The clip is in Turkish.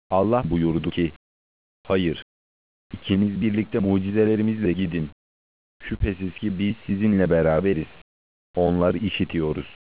Allah buyurdu ki, hayır, ikiniz birlikte mucizelerimizle gidin. Şüphesiz ki biz sizinle beraberiz. Onları işitiyoruz.